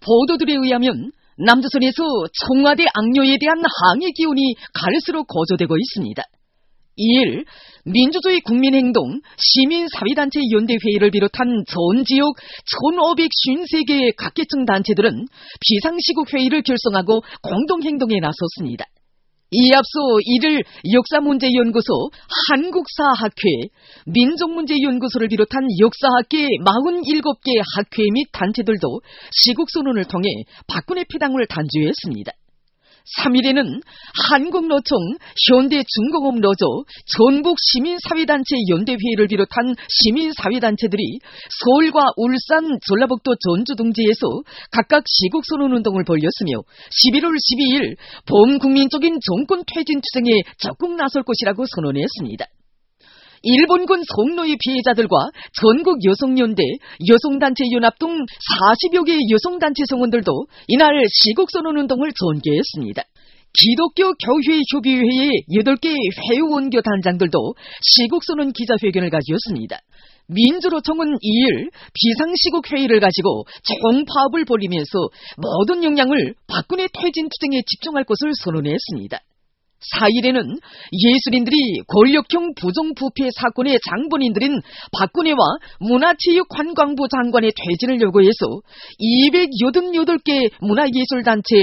보도들에 의하면 남조선에서 청와대 악녀에 대한 항의 기운이 갈수록 고조되고 있습니다. 이일 민주주의 국민행동 시민사회단체 연대회의를 비롯한 전 지역 1553개의 각계층 단체들은 비상시국회의를 결성하고 공동행동에 나섰습니다. 이에 앞서 이를 역사문제연구소, 한국사학회, 민족문제연구소를 비롯한 역사학계 47개 학회 및 단체들도 시국선언을 통해 박근혜 피당을 단죄했습니다. 3일에는 한국노총, 현대중공업노조, 전국시민사회단체 연대회의를 비롯한 시민사회단체들이 서울과 울산, 전라북도 전주 등지에서 각각 시국선언운동을 벌였으며 11월 12일 범국민적인 정권 퇴진 투쟁에 적극 나설 것이라고 선언했습니다. 일본군 성노예 피해자들과 전국 여성연대, 여성단체 연합 등 40여 개의 여성단체 성원들도 이날 시국선언운동을 전개했습니다. 기독교 교회 협의회의 8개 회원교 단장들도 시국선언 기자회견을 가졌습니다. 민주노총은 2일 비상시국회의를 가지고 총파업을 벌이면서 모든 역량을 박근혜 퇴진 투쟁에 집중할 것을 선언했습니다. 4일에는 예술인들이 권력형 부정부패 사건의 장본인들인 박근혜와 문화체육관광부 장관의 퇴진을 요구해서 288개 문화예술단체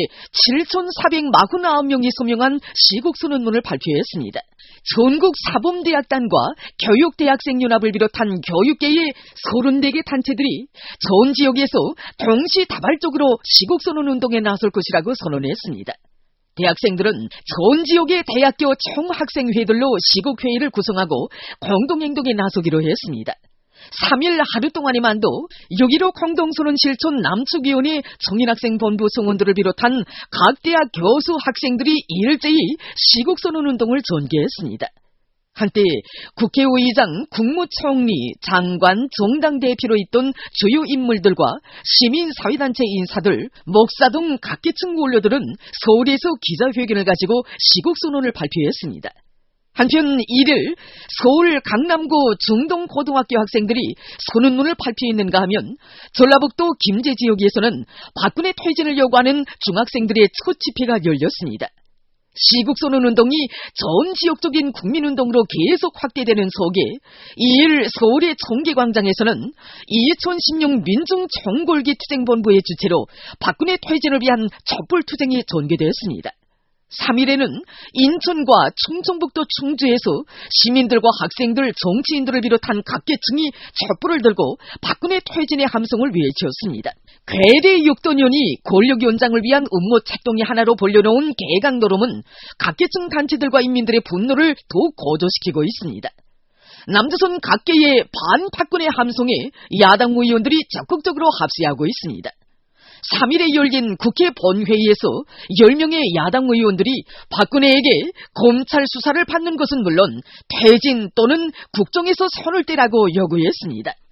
7,449명이 서명한 시국선언문을 발표했습니다. 전국 사범대학단과 교육대학생연합을 비롯한 교육계의 34개 단체들이 전 지역에서 동시다발적으로 시국선언운동에 나설 것이라고 선언했습니다. 대학생들은 전 지역의 대학교 총학생회들로 시국회의를 구성하고 공동행동에 나서기로 했습니다. 3일 하루 동안에만도 6.15 공동선언 실천 남측위원회 청년학생본부 성원들을 비롯한 각 대학 교수 학생들이 일제히 시국선언운동을 전개했습니다. 한때 국회의장, 국무총리, 장관, 정당 대표로 있던 주요 인물들과 시민사회단체 인사들, 목사 등 각계층 원료들은 서울에서 기자회견을 가지고 시국선언을 발표했습니다. 한편 1일 서울 강남구 중동고등학교 학생들이 선언문을 발표했는가 하면 전라북도 김제 지역에서는 박근혜 퇴진을 요구하는 중학생들의 첫 집회가 열렸습니다. 시국선언운동이 전 지역적인 국민운동으로 계속 확대되는 속에 2일 서울의 청계광장에서는 2016 민중총궐기 투쟁본부의 주체로 박근혜 퇴진을 위한 촛불투쟁이 전개되었습니다. 3일에는 인천과 충청북도 충주에서 시민들과 학생들, 정치인들을 비롯한 각계층이 촛불을 들고 박근혜 퇴진의 함성을 외쳤습니다. 괴대 6도년이 권력연장을 위한 음모 책동이 하나로 벌려놓은 개강노름은 각계층 단체들과 인민들의 분노를 더욱 고조시키고 있습니다. 남조선 각계의 반박근혜 함성에 야당 의원들이 적극적으로 합세하고 있습니다. 3일에 열린 국회 본회의에서 10명의 야당 의원들이 박근혜에게 검찰 수사를 받는 것은 물론 퇴진 또는 국정에서 손을 떼라고 요구했습니다.